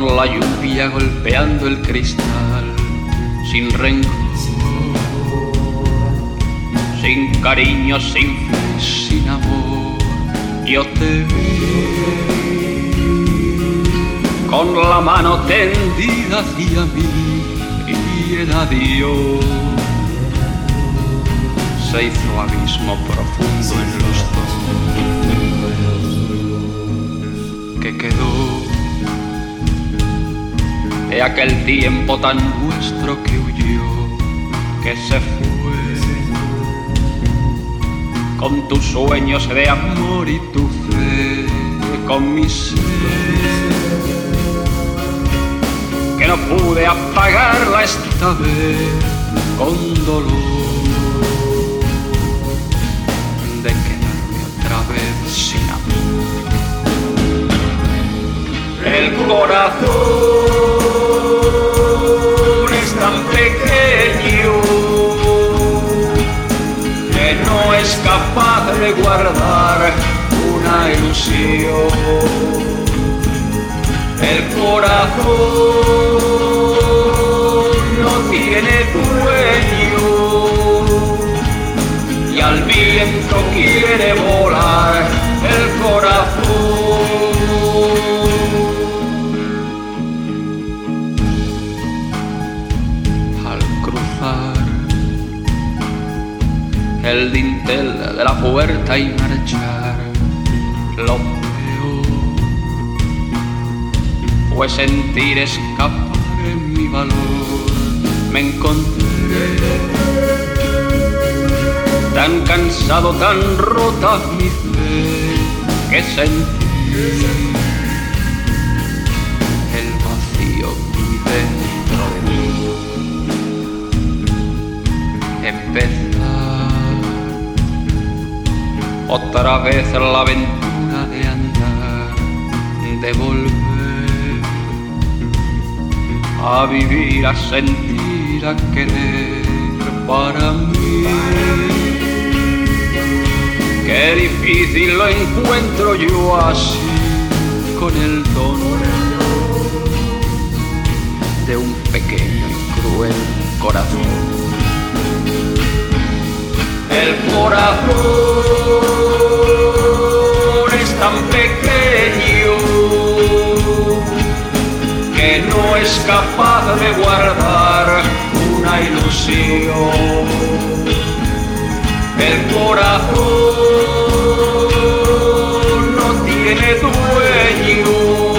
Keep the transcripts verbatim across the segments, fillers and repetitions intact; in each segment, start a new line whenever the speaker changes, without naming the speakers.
con la lluvia golpeando el cristal, sin rencor, sin cariño, sin fe, sin amor. Yo te vi con la mano tendida hacia mí y el adiós se hizo abismo profundo en los dos. ¿Qué quedó de aquel tiempo tan nuestro que huyó, que se fue con tus sueños de amor y tu fe, con mi sed, que no pude apagarla esta vez con dolor de quedarme otra vez sin amor? El corazón es tan pequeño que no es capaz de guardar una ilusión. El corazón no tiene dueño y al viento quiere volar el corazón. Al cruzar el dintel de la puerta y marchar, lo peor fue sentir escapar en mi valor. Me encontré tan cansado, tan rota mi fe, que sentí el vacío muy dentro de mí. Empezar otra vez la aventura de andar, de volver a vivir, a sentir, a querer. Para mí qué difícil lo encuentro yo así, con el don de un pequeño y cruel corazón. El corazón es tan pequeño que no es capaz de guardar una ilusión. El corazón no tiene dueño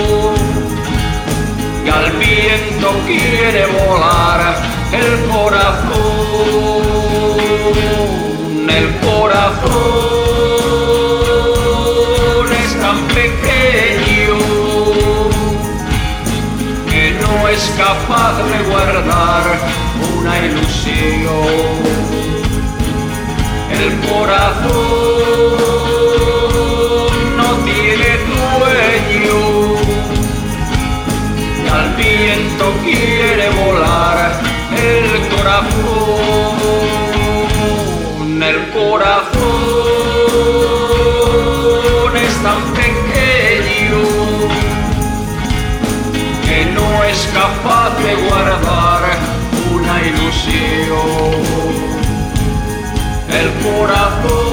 y al viento quiere volar el corazón. El corazón es tan pequeño que no es capaz de guardar una ilusión. El corazón no tiene dueño y al viento quiere volar el corazón. El corazón es tan pequeño que no es capaz de guardar una ilusión. El corazón